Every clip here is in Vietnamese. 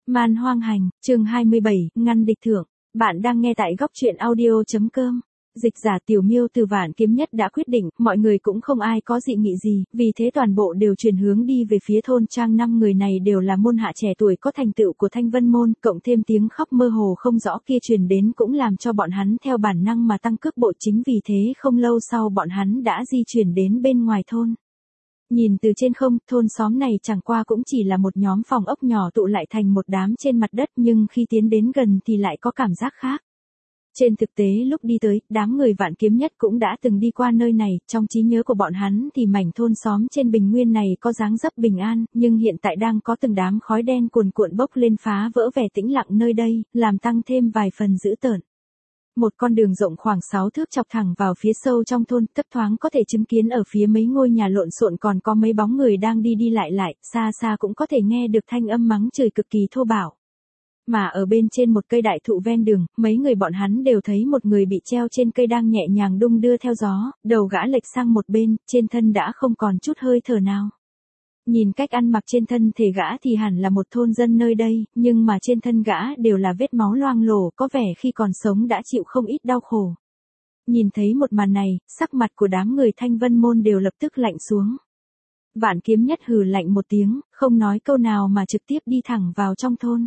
Man hoang hành, chương 27, ngăn địch thượng. Bạn đang nghe tại góc truyện audio.com. Dịch giả Tiểu Miêu từ Vạn Kiếm Nhất đã quyết định, mọi người cũng không ai có dị nghị gì, vì thế toàn bộ đều chuyển hướng đi về phía thôn trang. 5 người này đều là môn hạ trẻ tuổi có thành tựu của Thanh Vân môn, cộng thêm tiếng khóc mơ hồ không rõ kia truyền đến cũng làm cho bọn hắn theo bản năng mà tăng cước bộ. Chính vì thế không lâu sau bọn hắn đã di chuyển đến bên ngoài thôn. Nhìn từ trên không, thôn xóm này chẳng qua cũng chỉ là một nhóm phòng ốc nhỏ tụ lại thành một đám trên mặt đất, nhưng khi tiến đến gần thì lại có cảm giác khác. Trên thực tế lúc đi tới, đám người Vạn Kiếm Nhất cũng đã từng đi qua nơi này, trong trí nhớ của bọn hắn thì mảnh thôn xóm trên bình nguyên này có dáng dấp bình an, nhưng hiện tại đang có từng đám khói đen cuồn cuộn bốc lên phá vỡ vẻ tĩnh lặng nơi đây, làm tăng thêm vài phần dữ tợn. Một con đường rộng khoảng 6 thước chọc thẳng vào phía sâu trong thôn, thấp thoáng có thể chứng kiến ở phía mấy ngôi nhà lộn xộn còn có mấy bóng người đang đi đi lại, xa xa cũng có thể nghe được thanh âm mắng chửi cực kỳ thô bạo. Mà ở bên trên một cây đại thụ ven đường, mấy người bọn hắn đều thấy một người bị treo trên cây đang nhẹ nhàng đung đưa theo gió, đầu gã lệch sang một bên, trên thân đã không còn chút hơi thở nào. Nhìn cách ăn mặc trên thân thể gã thì hẳn là một thôn dân nơi đây, nhưng mà trên thân gã đều là vết máu loang lổ, có vẻ khi còn sống đã chịu không ít đau khổ. Nhìn thấy một màn này, sắc mặt của đám người Thanh Vân môn đều lập tức lạnh xuống. Vạn Kiếm Nhất hừ lạnh một tiếng, không nói câu nào mà trực tiếp đi thẳng vào trong thôn.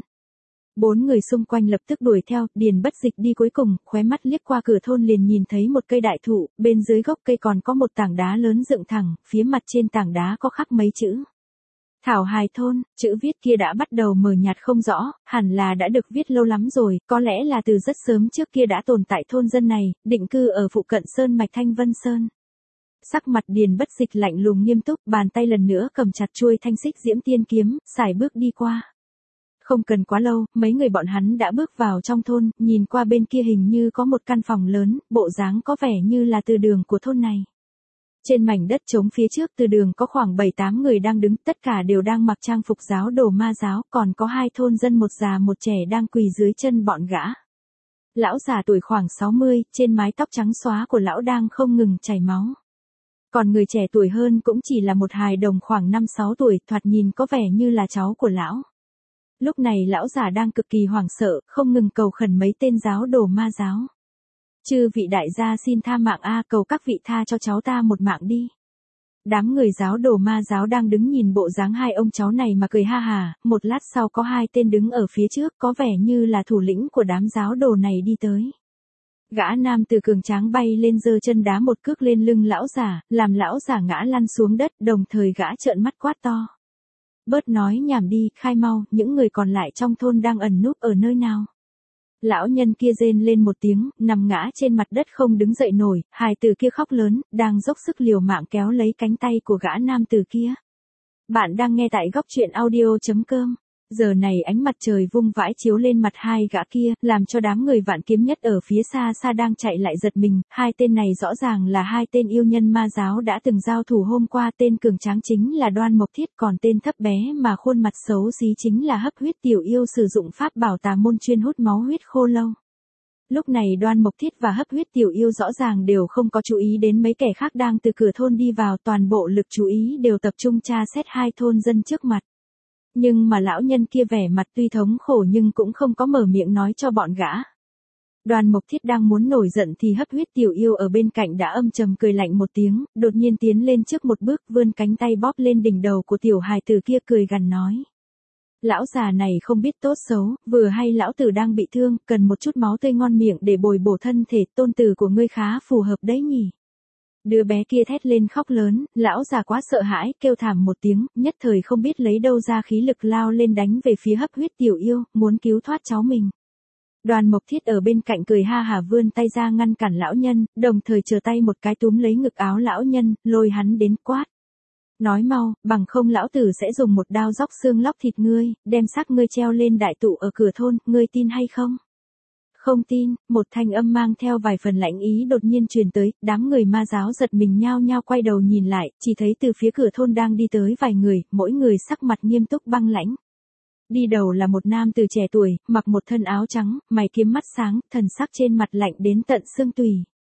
4 người xung quanh lập tức đuổi theo, Điền Bất Dịch đi cuối cùng, khóe mắt liếc qua cửa thôn liền nhìn thấy một cây đại thụ, bên dưới gốc cây còn có một tảng đá lớn dựng thẳng, phía mặt trên tảng đá có khắc mấy chữ. Thảo Hài thôn, chữ viết kia đã bắt đầu mờ nhạt không rõ, hẳn là đã được viết lâu lắm rồi, có lẽ là từ rất sớm trước kia đã tồn tại thôn dân này, định cư ở phụ cận sơn mạch Thanh Vân Sơn. Sắc mặt Điền Bất Dịch lạnh lùng nghiêm túc, bàn tay lần nữa cầm chặt chuôi thanh xích diễm tiên kiếm, sải bước đi qua. Không cần quá lâu, mấy người bọn hắn đã bước vào trong thôn, nhìn qua bên kia hình như có một căn phòng lớn, bộ dáng có vẻ như là từ đường của thôn này. Trên mảnh đất trống phía trước từ đường có khoảng 7-8 người đang đứng, tất cả đều đang mặc trang phục giáo đồ ma giáo, còn có 2 thôn dân một già một trẻ đang quỳ dưới chân bọn gã. Lão già tuổi khoảng 60, trên mái tóc trắng xóa của lão đang không ngừng chảy máu. Còn người trẻ tuổi hơn cũng chỉ là một hài đồng khoảng 5-6 tuổi, thoạt nhìn có vẻ như là cháu của lão. Lúc này lão già đang cực kỳ hoảng sợ, không ngừng cầu khẩn mấy tên giáo đồ ma giáo. Chư vị đại gia xin tha mạng cầu các vị tha cho cháu ta một mạng đi. Đám người giáo đồ ma giáo đang đứng nhìn bộ dáng 2 ông cháu này mà cười ha hà, một lát sau có 2 tên đứng ở phía trước có vẻ như là thủ lĩnh của đám giáo đồ này đi tới. Gã nam từ cường tráng bay lên giơ chân đá một cước lên lưng lão giả, làm lão giả ngã lăn xuống đất, đồng thời gã trợn mắt quát to. Bớt nói nhảm đi, khai mau, những người còn lại trong thôn đang ẩn núp ở nơi nào. Lão nhân kia rên lên một tiếng, nằm ngã trên mặt đất không đứng dậy nổi, hài tử kia khóc lớn, đang dốc sức liều mạng kéo lấy cánh tay của gã nam tử kia. Bạn đang nghe tại góc truyện audio.com. Giờ này ánh mặt trời vung vãi chiếu lên mặt 2 gã kia, làm cho đám người Vạn Kiếm Nhất ở phía xa xa đang chạy lại giật mình. 2 tên này rõ ràng là 2 tên yêu nhân ma giáo đã từng giao thủ hôm qua. Tên cường tráng chính là Đoan Mộc Thiết, còn tên thấp bé mà khuôn mặt xấu xí chính là Hấp Huyết Tiểu Yêu, sử dụng pháp bảo tà môn chuyên hút máu huyết khô lâu. Lúc này Đoan Mộc Thiết và Hấp Huyết Tiểu Yêu rõ ràng đều không có chú ý đến mấy kẻ khác đang từ cửa thôn đi vào, toàn bộ lực chú ý đều tập trung tra xét 2 thôn dân trước mặt. Nhưng mà lão nhân kia vẻ mặt tuy thống khổ nhưng cũng không có mở miệng nói cho bọn gã. Đoan Mộc Thiết đang muốn nổi giận thì Hấp Huyết Tiểu Yêu ở bên cạnh đã âm trầm cười lạnh một tiếng, đột nhiên tiến lên trước một bước, vươn cánh tay bóp lên đỉnh đầu của tiểu hài tử kia, cười gằn nói. Lão già này không biết tốt xấu, vừa hay lão tử đang bị thương, cần một chút máu tươi ngon miệng để bồi bổ thân thể, tôn tử của ngươi khá phù hợp đấy nhỉ. Đứa bé kia thét lên khóc lớn, lão già quá sợ hãi, kêu thảm một tiếng, nhất thời không biết lấy đâu ra khí lực lao lên đánh về phía Hấp Huyết Tiểu Yêu, muốn cứu thoát cháu mình. Đoan Mộc Thiết ở bên cạnh cười ha hả vươn tay ra ngăn cản lão nhân, đồng thời chờ tay một cái túm lấy ngực áo lão nhân, lôi hắn đến quát. Nói mau, bằng không lão tử sẽ dùng một đao róc xương lóc thịt ngươi, đem xác ngươi treo lên đại tụ ở cửa thôn, ngươi tin hay không? Không tin, một thanh âm mang theo vài phần lãnh ý đột nhiên truyền tới, đám người ma giáo giật mình nhao nhao quay đầu nhìn lại, chỉ thấy từ phía cửa thôn đang đi tới vài người, mỗi người sắc mặt nghiêm túc băng lãnh. Đi đầu là một nam từ trẻ tuổi, mặc một thân áo trắng, mày kiếm mắt sáng, thần sắc trên mặt lạnh đến tận xương tủy.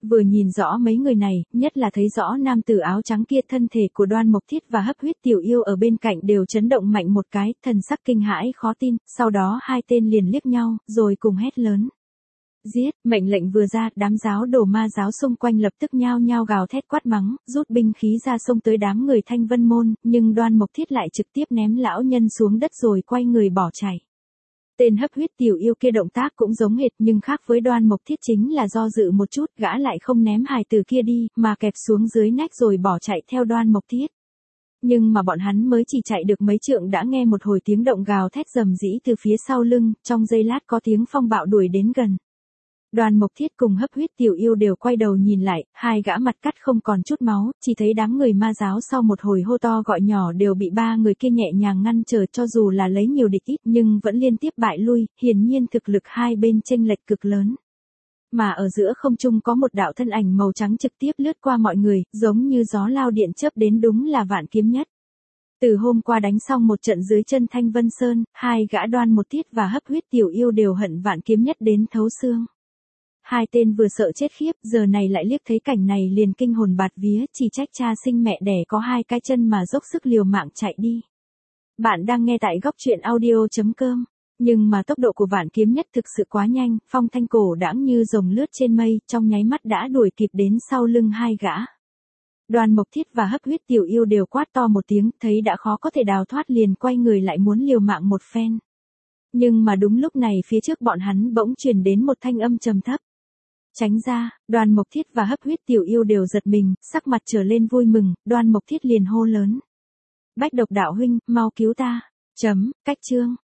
Vừa nhìn rõ mấy người này, nhất là thấy rõ nam tử áo trắng kia, thân thể của Đoan Mộc Thiết và Hấp Huyết Tiểu Yêu ở bên cạnh đều chấn động mạnh một cái, thần sắc kinh hãi khó tin, sau đó hai tên liền liếc nhau, rồi cùng hét lớn. Giết, mệnh lệnh vừa ra, đám giáo đồ ma giáo xung quanh lập tức nhao nhao gào thét quát mắng, rút binh khí ra xông tới đám người Thanh Vân môn, nhưng Đoan Mộc Thiết lại trực tiếp ném lão nhân xuống đất rồi quay người bỏ chạy. Tên Hấp Huyết Tiểu Yêu kia động tác cũng giống hệt, nhưng khác với Đoan Mộc Thiết chính là do dự một chút, gã lại không ném hài tử kia đi, mà kẹp xuống dưới nách rồi bỏ chạy theo Đoan Mộc Thiết. Nhưng mà bọn hắn mới chỉ chạy được mấy trượng đã nghe một hồi tiếng động gào thét rầm rĩ từ phía sau lưng, trong giây lát có tiếng phong bạo đuổi đến gần. Đoan Mộc Thiết cùng Hấp Huyết Tiểu Yêu đều quay đầu nhìn lại, hai gã mặt cắt không còn chút máu, chỉ thấy đám người ma giáo sau một hồi hô to gọi nhỏ đều bị ba người kia nhẹ nhàng ngăn trở, cho dù là lấy nhiều địch ít nhưng vẫn liên tiếp bại lui, hiển nhiên thực lực hai bên chênh lệch cực lớn. Mà ở giữa không trung có một đạo thân ảnh màu trắng trực tiếp lướt qua mọi người, giống như gió lao điện chớp đến, đúng là Vạn Kiếm Nhất. Từ hôm qua đánh xong một trận dưới chân Thanh Vân Sơn, hai gã Đoan Mộc Thiết và Hấp Huyết Tiểu Yêu đều hận Vạn Kiếm Nhất đến thấu xương. Hai tên vừa sợ chết khiếp, giờ này lại liếc thấy cảnh này liền kinh hồn bạt vía, chỉ trách cha sinh mẹ đẻ có hai cái chân mà dốc sức liều mạng chạy đi. Bạn đang nghe tại góc truyện audio.com. Nhưng mà tốc độ của Vạn Kiếm Nhất thực sự quá nhanh, phong thanh cổ đãng như rồng lướt trên mây, trong nháy mắt đã đuổi kịp đến sau lưng hai gã. Đoan Mộc Thiết và Hấp Huyết Tiểu Yêu đều quát to một tiếng, thấy đã khó có thể đào thoát liền quay người lại muốn liều mạng một phen. Nhưng mà đúng lúc này phía trước bọn hắn bỗng truyền đến một thanh âm trầm thấp. Tránh ra, Đoan Mộc Thiết và Hấp Huyết Tiểu Yêu đều giật mình, sắc mặt trở lên vui mừng, Đoan Mộc Thiết liền hô lớn. Bách Độc đạo huynh, mau cứu ta. Cách chương.